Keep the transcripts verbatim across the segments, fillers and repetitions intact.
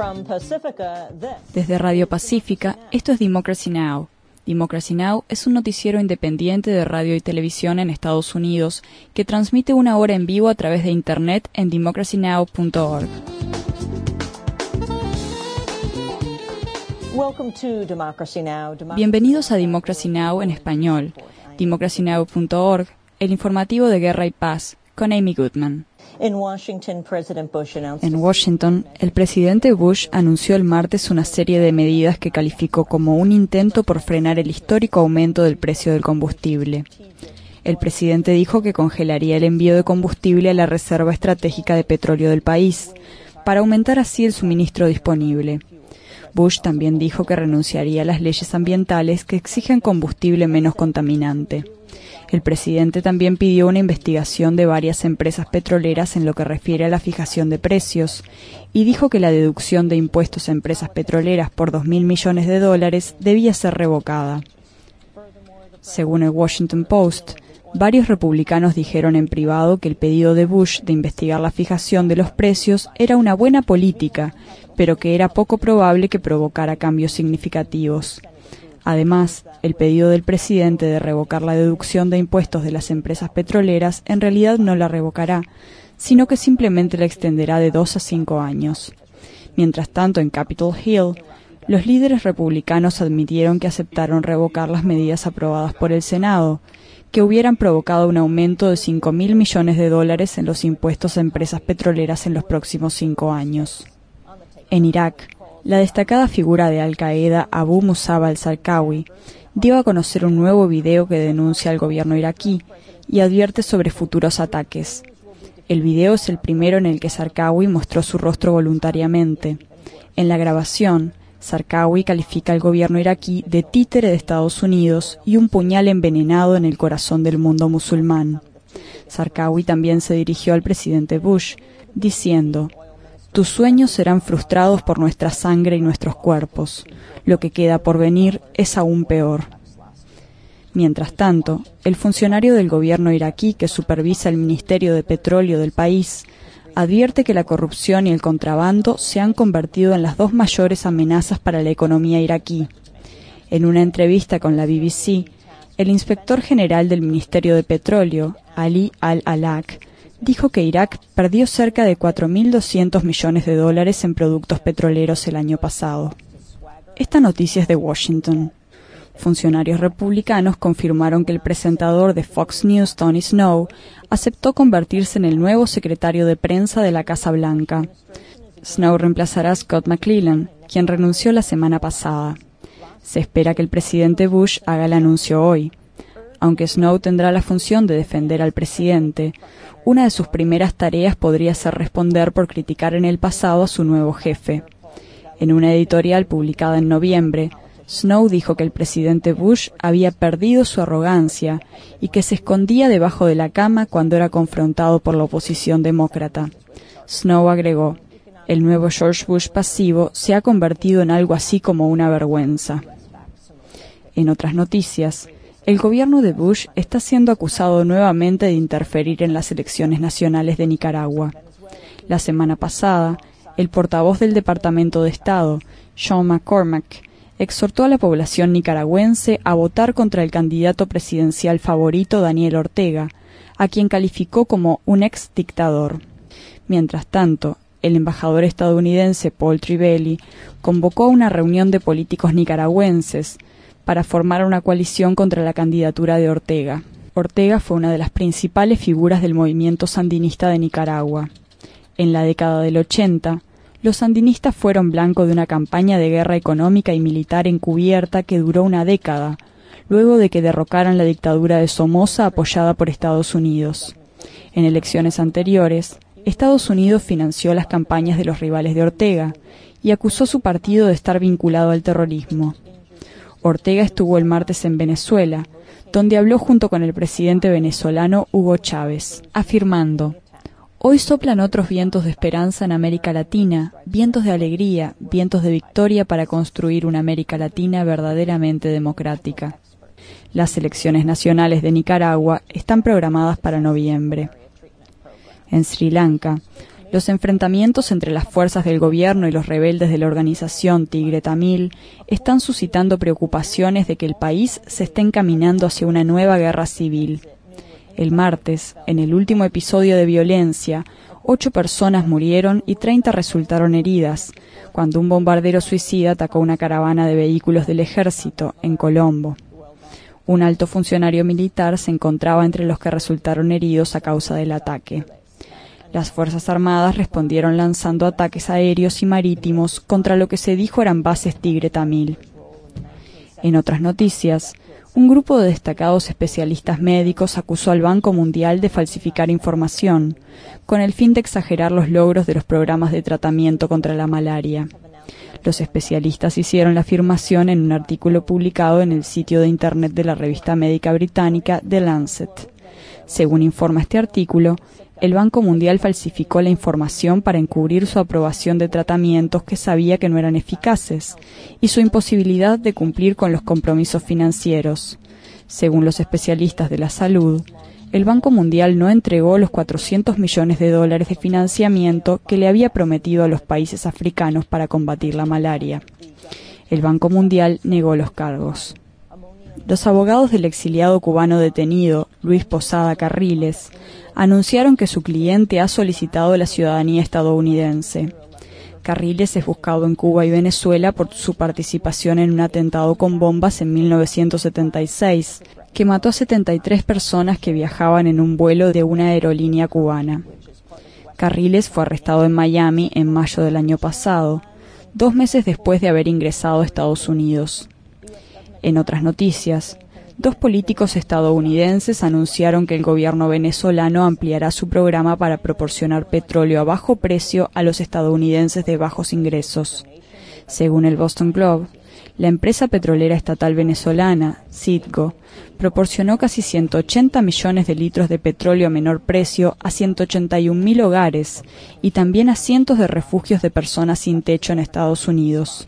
Desde Radio Pacífica, esto es Democracy Now! Democracy Now! Es un noticiero independiente de radio y televisión en Estados Unidos que transmite una hora en vivo a través de Internet en democracy now punto org. Bienvenidos a Democracy Now! En español, democracy now punto org, el informativo de Guerra y Paz, con Amy Goodman. En Washington, el presidente Bush anunció el martes una serie de medidas que calificó como un intento por frenar el histórico aumento del precio del combustible. El presidente dijo que congelaría el envío de combustible a la reserva estratégica de petróleo del país, para aumentar así el suministro disponible. Bush también dijo que renunciaría a las leyes ambientales que exigen combustible menos contaminante. El presidente también pidió una investigación de varias empresas petroleras en lo que refiere a la fijación de precios y dijo que la deducción de impuestos a empresas petroleras por dos mil millones de dólares debía ser revocada. Según el Washington Post, varios republicanos dijeron en privado que el pedido de Bush de investigar la fijación de los precios era una buena política, pero que era poco probable que provocara cambios significativos. Además, el pedido del presidente de revocar la deducción de impuestos de las empresas petroleras en realidad no la revocará, sino que simplemente la extenderá de dos a cinco años. Mientras tanto, en Capitol Hill, los líderes republicanos admitieron que aceptaron revocar las medidas aprobadas por el Senado, que hubieran provocado un aumento de cinco mil millones de dólares en los impuestos a empresas petroleras en los próximos cinco años. En Irak, la destacada figura de Al-Qaeda Abu Musab al-Zarqawi dio a conocer un nuevo video que denuncia al gobierno iraquí y advierte sobre futuros ataques. El video es el primero en el que Zarqawi mostró su rostro voluntariamente. En la grabación, Zarqawi califica al gobierno iraquí de títere de Estados Unidos y un puñal envenenado en el corazón del mundo musulmán. Zarqawi también se dirigió al presidente Bush, diciendo: «Tus sueños serán frustrados por nuestra sangre y nuestros cuerpos. Lo que queda por venir es aún peor». Mientras tanto, el funcionario del gobierno iraquí que supervisa el Ministerio de Petróleo del país advierte que la corrupción y el contrabando se han convertido en las dos mayores amenazas para la economía iraquí. En una entrevista con la B B C, el inspector general del Ministerio de Petróleo, Ali Al-Alak, dijo que Irak perdió cerca de cuatro mil doscientos millones de dólares en productos petroleros el año pasado. Esta noticia es de Washington. Funcionarios republicanos confirmaron que el presentador de Fox News, Tony Snow, aceptó convertirse en el nuevo secretario de prensa de la Casa Blanca. Snow reemplazará a Scott McClellan, quien renunció la semana pasada. Se espera que el presidente Bush haga el anuncio hoy. Aunque Snow tendrá la función de defender al presidente, una de sus primeras tareas podría ser responder por criticar en el pasado a su nuevo jefe. En una editorial publicada en noviembre, Snow dijo que el presidente Bush había perdido su arrogancia y que se escondía debajo de la cama cuando era confrontado por la oposición demócrata. Snow agregó: «El nuevo George Bush pasivo se ha convertido en algo así como una vergüenza». En otras noticias, el gobierno de Bush está siendo acusado nuevamente de interferir en las elecciones nacionales de Nicaragua. La semana pasada, el portavoz del Departamento de Estado, Sean McCormack, exhortó a la población nicaragüense a votar contra el candidato presidencial favorito Daniel Ortega, a quien calificó como un ex dictador. Mientras tanto, el embajador estadounidense Paul Trivelli convocó a una reunión de políticos nicaragüenses para formar una coalición contra la candidatura de Ortega. Ortega fue una de las principales figuras del movimiento sandinista de Nicaragua. En la década del ochenta, los sandinistas fueron blanco de una campaña de guerra económica y militar encubierta que duró una década, luego de que derrocaran la dictadura de Somoza apoyada por Estados Unidos. En elecciones anteriores, Estados Unidos financió las campañas de los rivales de Ortega y acusó a su partido de estar vinculado al terrorismo. Ortega estuvo el martes en Venezuela, donde habló junto con el presidente venezolano Hugo Chávez, afirmando: «Hoy soplan otros vientos de esperanza en América Latina, vientos de alegría, vientos de victoria para construir una América Latina verdaderamente democrática». Las elecciones nacionales de Nicaragua están programadas para noviembre. En Sri Lanka, Los enfrentamientos entre las fuerzas del gobierno y los rebeldes de la organización Tigre Tamil están suscitando preocupaciones de que el país se esté encaminando hacia una nueva guerra civil. El martes, en el último episodio de violencia, ocho personas murieron y treinta resultaron heridas, cuando un bombardero suicida atacó una caravana de vehículos del ejército en Colombo. Un alto funcionario militar se encontraba entre los que resultaron heridos a causa del ataque. Las Fuerzas Armadas respondieron lanzando ataques aéreos y marítimos contra lo que se dijo eran bases Tigre Tamil. En otras noticias, un grupo de destacados especialistas médicos acusó al Banco Mundial de falsificar información, con el fin de exagerar los logros de los programas de tratamiento contra la malaria. Los especialistas hicieron la afirmación en un artículo publicado en el sitio de Internet de la revista médica británica The Lancet. Según informa este artículo, el Banco Mundial falsificó la información para encubrir su aprobación de tratamientos que sabía que no eran eficaces y su imposibilidad de cumplir con los compromisos financieros. Según los especialistas de la salud, el Banco Mundial no entregó los cuatrocientos millones de dólares de financiamiento que le había prometido a los países africanos para combatir la malaria. El Banco Mundial negó los cargos. Los abogados del exiliado cubano detenido, Luis Posada Carriles, anunciaron que su cliente ha solicitado la ciudadanía estadounidense. Carriles es buscado en Cuba y Venezuela por su participación en un atentado con bombas en mil novecientos setenta y seis, que mató a setenta y tres personas que viajaban en un vuelo de una aerolínea cubana. Carriles fue arrestado en Miami en mayo del año pasado, dos meses después de haber ingresado a Estados Unidos. En otras noticias, dos políticos estadounidenses anunciaron que el gobierno venezolano ampliará su programa para proporcionar petróleo a bajo precio a los estadounidenses de bajos ingresos. Según el Boston Globe, la empresa petrolera estatal venezolana, Citgo, proporcionó casi ciento ochenta millones de litros de petróleo a menor precio a ciento ochenta y un mil hogares y también a cientos de refugios de personas sin techo en Estados Unidos.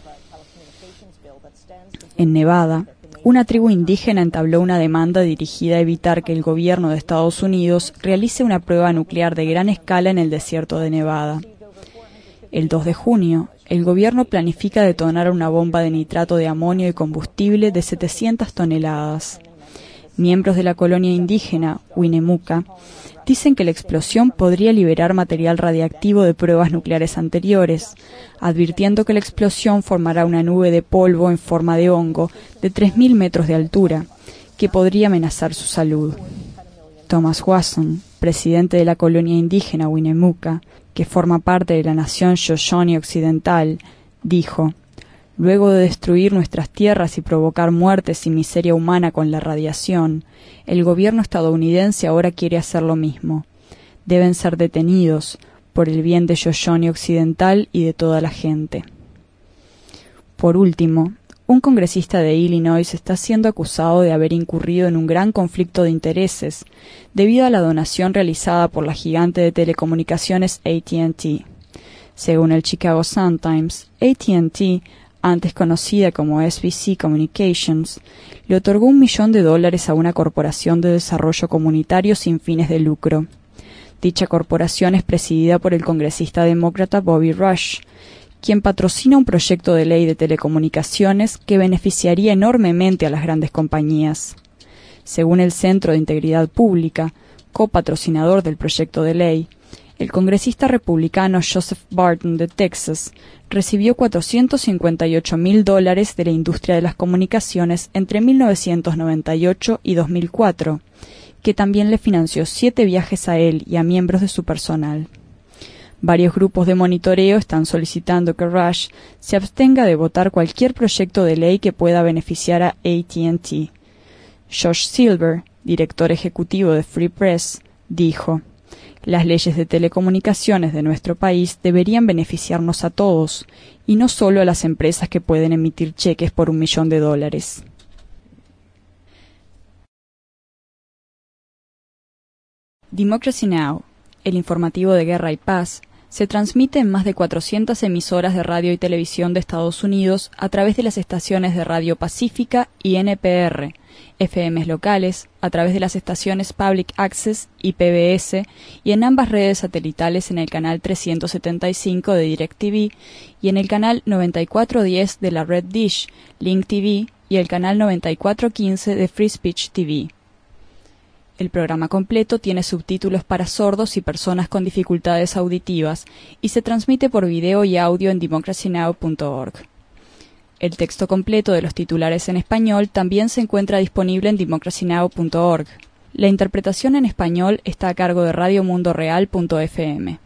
En Nevada, una tribu indígena entabló una demanda dirigida a evitar que el gobierno de Estados Unidos realice una prueba nuclear de gran escala en el desierto de Nevada. El dos de junio, el gobierno planifica detonar una bomba de nitrato de amonio y combustible de setecientas toneladas. Miembros de la colonia indígena, Winnemucca, dicen que la explosión podría liberar material radiactivo de pruebas nucleares anteriores, advirtiendo que la explosión formará una nube de polvo en forma de hongo de tres mil metros de altura, que podría amenazar su salud. Thomas Wasson, presidente de la colonia indígena Winnemucca, que forma parte de la nación Shoshone Occidental, dijo: «Luego de destruir nuestras tierras y provocar muertes y miseria humana con la radiación, el gobierno estadounidense ahora quiere hacer lo mismo. Deben ser detenidos por el bien de Shoshone Occidental y de toda la gente». Por último, un congresista de Illinois está siendo acusado de haber incurrido en un gran conflicto de intereses debido a la donación realizada por la gigante de telecomunicaciones A T and T. Según el Chicago Sun-Times, A T and T, antes conocida como S B C Communications, le otorgó un millón de dólares a una corporación de desarrollo comunitario sin fines de lucro. Dicha corporación es presidida por el congresista demócrata Bobby Rush, quien patrocina un proyecto de ley de telecomunicaciones que beneficiaría enormemente a las grandes compañías. Según el Centro de Integridad Pública, copatrocinador del proyecto de ley, el congresista republicano Joseph Barton de Texas recibió cuatrocientos cincuenta y ocho mil dólares de la industria de las comunicaciones entre mil novecientos noventa y ocho y dos mil cuatro, que también le financió siete viajes a él y a miembros de su personal. Varios grupos de monitoreo están solicitando que Rush se abstenga de votar cualquier proyecto de ley que pueda beneficiar a A T and T. Josh Silver, director ejecutivo de Free Press, dijo: «Las leyes de telecomunicaciones de nuestro país deberían beneficiarnos a todos, y no solo a las empresas que pueden emitir cheques por un millón de dólares». Democracy Now!, el informativo de guerra y paz, Se transmite en más de cuatrocientas emisoras de radio y televisión de Estados Unidos a través de las estaciones de Radio Pacífica y N P R, F Ms locales, a través de las estaciones Public Access y P B S, y en ambas redes satelitales en el canal trescientos setenta y cinco de DirecTV y en el canal noventa y cuatro diez de la red Dish, Link T V y el canal noventa y cuatro quince de Free Speech T V. El programa completo tiene subtítulos para sordos y personas con dificultades auditivas y se transmite por video y audio en democracy now punto org. El texto completo de los titulares en español también se encuentra disponible en democracy now punto org. La interpretación en español está a cargo de radio mundo real punto f m.